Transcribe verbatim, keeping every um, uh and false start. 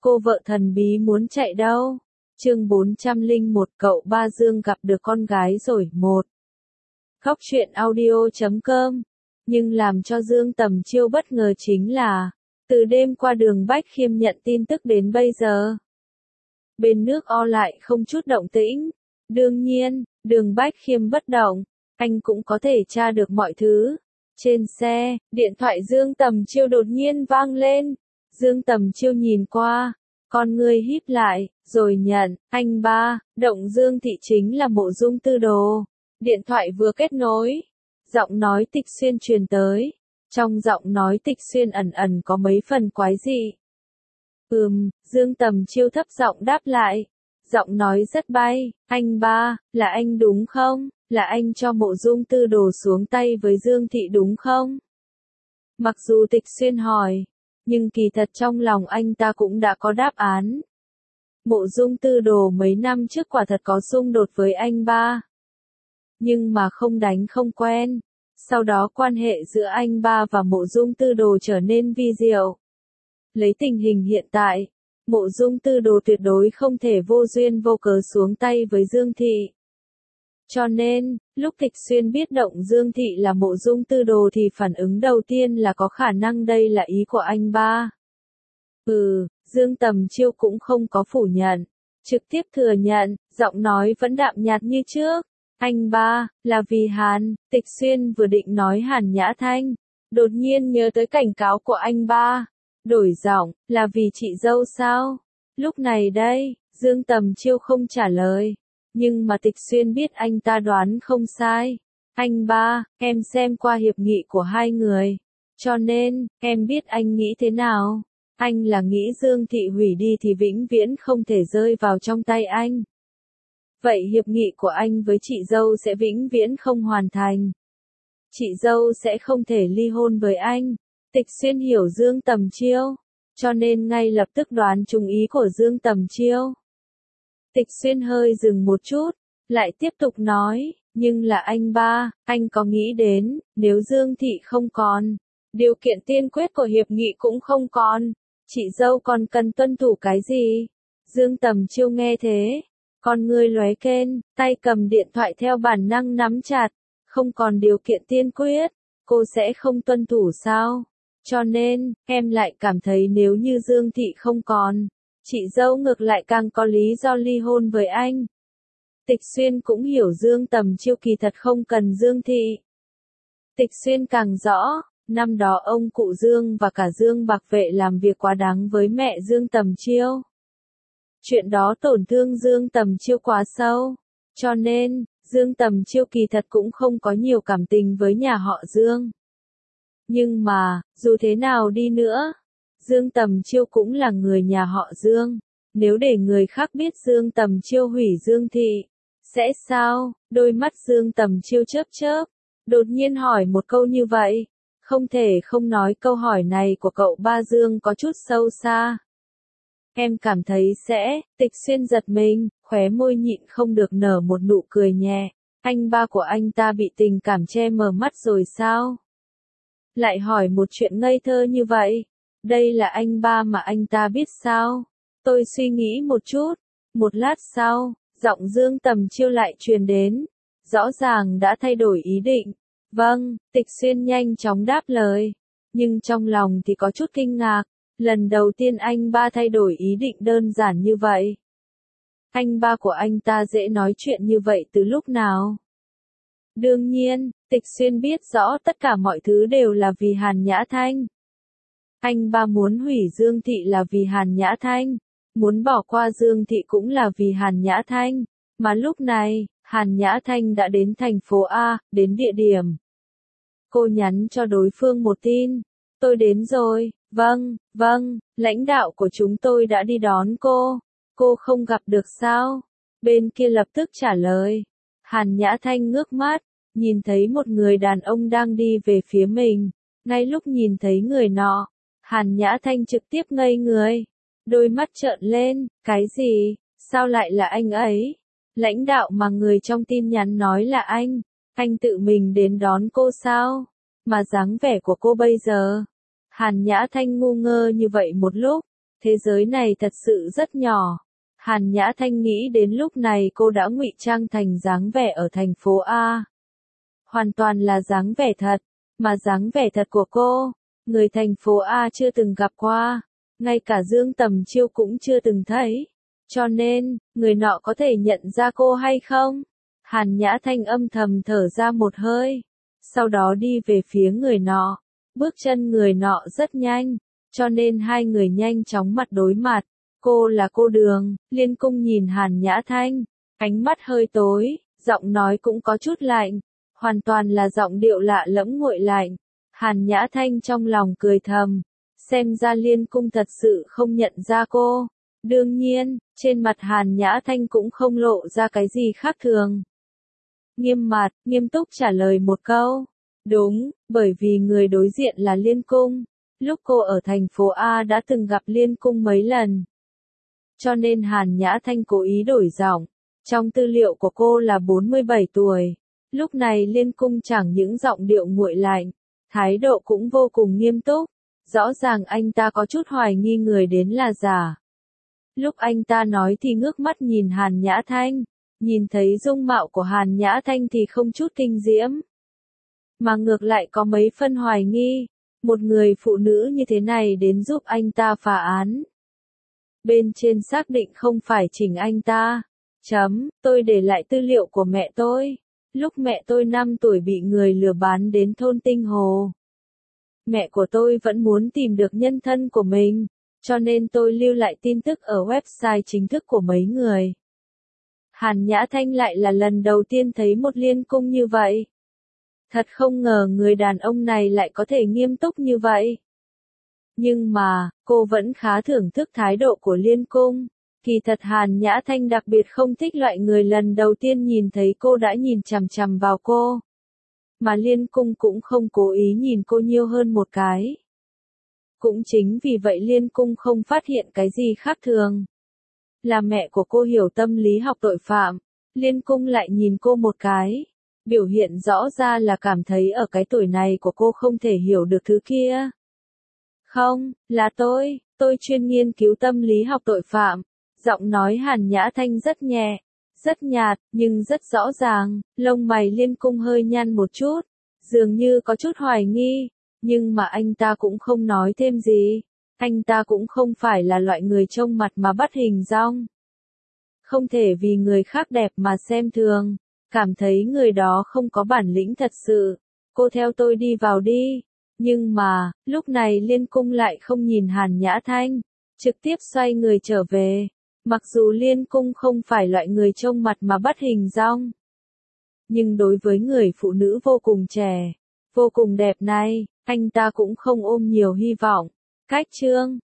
Cô vợ thần bí muốn chạy đâu? Chương bốn trăm lẻ một cậu ba Dương gặp được con gái rồi. Một. Khóc chuyện audio chấm com. Nhưng làm cho Dương Tầm Chiêu bất ngờ chính là, từ đêm qua Đường Bách Khiêm nhận tin tức đến bây giờ, bên nước O lại không chút động tĩnh. Đương nhiên, Đường Bách Khiêm bất động, anh cũng có thể tra được mọi thứ. Trên xe, điện thoại Dương Tầm Chiêu đột nhiên vang lên. Dương Tầm Chiêu nhìn qua, con ngươi híp lại, rồi nhận, anh ba, động Dương Thị chính là Mộ Dung Tư Đồ. Điện thoại vừa kết nối, giọng nói Tịch Xuyên truyền tới. Trong giọng nói Tịch Xuyên ẩn ẩn có mấy phần quái dị. Ừm, Dương Tầm Chiêu thấp giọng đáp lại. Giọng nói rất bay, anh ba, là anh đúng không? Là anh cho Mộ Dung Tư Đồ xuống tay với Dương Thị đúng không? Mặc dù Tịch Xuyên hỏi, nhưng kỳ thật trong lòng anh ta cũng đã có đáp án. Mộ Dung Tư Đồ mấy năm trước quả thật có xung đột với anh ba. Nhưng mà không đánh không quen. Sau đó quan hệ giữa anh ba và Mộ Dung Tư Đồ trở nên vi diệu. Lấy tình hình hiện tại, Mộ Dung Tư Đồ tuyệt đối không thể vô duyên vô cớ xuống tay với Dương Thị. Cho nên, lúc Tịch Xuyên biết động Dương Thị là Mộ Dung Tư Đồ thì phản ứng đầu tiên là có khả năng đây là ý của anh ba. Ừ, Dương Tầm Chiêu cũng không có phủ nhận, trực tiếp thừa nhận, giọng nói vẫn đạm nhạt như trước. Anh ba, là vì Hàn. Tịch Xuyên vừa định nói Hàn Nhã Thanh, đột nhiên nhớ tới cảnh cáo của anh ba. Đổi giọng, là vì chị dâu sao? Lúc này đây, Dương Tầm Chiêu không trả lời. Nhưng mà Tịch Xuyên biết anh ta đoán không sai. Anh ba, em xem qua hiệp nghị của hai người. Cho nên, em biết anh nghĩ thế nào. Anh là nghĩ Dương Thị hủy đi thì vĩnh viễn không thể rơi vào trong tay anh. Vậy hiệp nghị của anh với chị dâu sẽ vĩnh viễn không hoàn thành. Chị dâu sẽ không thể ly hôn với anh. Tịch Xuyên hiểu Dương Tầm Chiêu, cho nên ngay lập tức đoán trúng ý của Dương Tầm Chiêu. Tịch Xuyên hơi dừng một chút, lại tiếp tục nói, nhưng là anh ba, anh có nghĩ đến, nếu Dương Thị không còn, điều kiện tiên quyết của hiệp nghị cũng không còn, chị dâu còn cần tuân thủ cái gì? Dương Tầm Chiêu nghe thế, con ngươi lóe kên, tay cầm điện thoại theo bản năng nắm chặt, không còn điều kiện tiên quyết, cô sẽ không tuân thủ sao? Cho nên, em lại cảm thấy nếu như Dương Thị không còn, chị dâu ngược lại càng có lý do ly hôn với anh. Tịch Xuyên cũng hiểu Dương Tầm Chiêu kỳ thật không cần Dương Thị. Tịch Xuyên càng rõ, năm đó ông cụ Dương và cả Dương Bạc Vệ làm việc quá đáng với mẹ Dương Tầm Chiêu. Chuyện đó tổn thương Dương Tầm Chiêu quá sâu, cho nên, Dương Tầm Chiêu kỳ thật cũng không có nhiều cảm tình với nhà họ Dương. Nhưng mà, dù thế nào đi nữa, Dương Tầm Chiêu cũng là người nhà họ Dương. Nếu để người khác biết Dương Tầm Chiêu hủy Dương Thị, sẽ sao? Đôi mắt Dương Tầm Chiêu chớp chớp, đột nhiên hỏi một câu như vậy. Không thể không nói câu hỏi này của cậu ba Dương có chút sâu xa. Em cảm thấy sẽ. Tịch Xuyên giật mình, khóe môi nhịn không được nở một nụ cười nhẹ. Anh ba của anh ta bị tình cảm che mờ mắt rồi sao? Lại hỏi một chuyện ngây thơ như vậy. Đây là anh ba mà anh ta biết sao? Tôi suy nghĩ một chút. Một lát sau, giọng Dương Tầm Chiêu lại truyền đến. Rõ ràng đã thay đổi ý định. Vâng, Tịch Xuyên nhanh chóng đáp lời. Nhưng trong lòng thì có chút kinh ngạc. Lần đầu tiên anh ba thay đổi ý định đơn giản như vậy. Anh ba của anh ta dễ nói chuyện như vậy từ lúc nào? Đương nhiên, Tịch Xuyên biết rõ tất cả mọi thứ đều là vì Hàn Nhã Thanh. Anh ba muốn hủy Dương Thị là vì Hàn Nhã Thanh, muốn bỏ qua Dương Thị cũng là vì Hàn Nhã Thanh, mà lúc này, Hàn Nhã Thanh đã đến thành phố A, đến địa điểm. Cô nhắn cho đối phương một tin, tôi đến rồi, vâng, vâng, lãnh đạo của chúng tôi đã đi đón cô, cô không gặp được sao? Bên kia lập tức trả lời. Hàn Nhã Thanh ngước mắt, nhìn thấy một người đàn ông đang đi về phía mình, ngay lúc nhìn thấy người nọ, Hàn Nhã Thanh trực tiếp ngây người, đôi mắt trợn lên, cái gì, sao lại là anh ấy? Lãnh đạo mà người trong tin nhắn nói là anh, anh tự mình đến đón cô sao? Mà dáng vẻ của cô bây giờ, Hàn Nhã Thanh ngu ngơ như vậy một lúc, Thế giới này thật sự rất nhỏ. Hàn Nhã Thanh nghĩ đến lúc này cô đã ngụy trang thành dáng vẻ ở thành phố A. Hoàn toàn là dáng vẻ thật, mà dáng vẻ thật của cô, người thành phố A chưa từng gặp qua, ngay cả Dương Tầm Chiêu cũng chưa từng thấy. Cho nên, người nọ có thể nhận ra cô hay không? Hàn Nhã Thanh âm thầm thở ra một hơi, sau đó đi về phía người nọ. Bước chân người nọ rất nhanh, cho nên hai người nhanh chóng mặt đối mặt. Cô là cô Đường, Liên Cung nhìn Hàn Nhã Thanh, ánh mắt hơi tối, giọng nói cũng có chút lạnh, hoàn toàn là giọng điệu lạ lẫm nguội lạnh. Hàn Nhã Thanh trong lòng cười thầm, xem ra Liên Cung thật sự không nhận ra cô. Đương nhiên, trên mặt Hàn Nhã Thanh cũng không lộ ra cái gì khác thường. Nghiêm mặt, nghiêm túc trả lời một câu. Đúng, bởi vì người đối diện là Liên Cung. Lúc cô ở thành phố A đã từng gặp Liên Cung mấy lần. Cho nên Hàn Nhã Thanh cố ý đổi giọng. Trong tư liệu của cô là bốn mươi bảy tuổi. Lúc này Liên Cung chẳng những giọng điệu nguội lạnh, thái độ cũng vô cùng nghiêm túc. Rõ ràng anh ta có chút hoài nghi người đến là giả. Lúc anh ta nói thì ngước mắt nhìn Hàn Nhã Thanh. Nhìn thấy dung mạo của Hàn Nhã Thanh thì không chút kinh diễm, mà ngược lại có mấy phân hoài nghi. Một người phụ nữ như thế này đến giúp anh ta phá án. Bên trên xác định không phải chỉnh anh ta. Chấm, tôi để lại tư liệu của mẹ tôi. Lúc mẹ tôi năm tuổi bị người lừa bán đến thôn Tinh Hồ. Mẹ của tôi vẫn muốn tìm được nhân thân của mình, cho nên tôi lưu lại tin tức ở website chính thức của mấy người. Hàn Nhã Thanh lại là lần đầu tiên thấy một Liên Cung như vậy. Thật không ngờ người đàn ông này lại có thể nghiêm túc như vậy. Nhưng mà, cô vẫn khá thưởng thức thái độ của Liên Cung. Kỳ thật Hàn Nhã Thanh đặc biệt không thích loại người lần đầu tiên nhìn thấy cô đã nhìn chằm chằm vào cô. Mà Liên Cung cũng không cố ý nhìn cô nhiều hơn một cái. Cũng chính vì vậy Liên Cung không phát hiện cái gì khác thường. Là mẹ của cô hiểu tâm lý học tội phạm, Liên Cung lại nhìn cô một cái. Biểu hiện rõ ra là cảm thấy ở cái tuổi này của cô không thể hiểu được thứ kia. Không, là tôi, tôi chuyên nghiên cứu tâm lý học tội phạm. Giọng nói Hàn Nhã Thanh rất nhẹ, rất nhạt, nhưng rất rõ ràng. Lông mày Liên Cung hơi nhăn một chút, dường như có chút hoài nghi. Nhưng mà anh ta cũng không nói thêm gì. Anh ta cũng không phải là loại người trông mặt mà bắt hình dong. Không thể vì người khác đẹp mà xem thường. Cảm thấy người đó không có bản lĩnh thật sự. Cô theo tôi đi vào đi. Nhưng mà, lúc này Liên Cung lại không nhìn Hàn Nhã Thanh. Trực tiếp xoay người trở về. Mặc dù Liên Cung không phải loại người trông mặt mà bắt hình dong. Nhưng đối với người phụ nữ vô cùng trẻ, vô cùng đẹp này, anh ta cũng không ôm nhiều hy vọng. Cách chương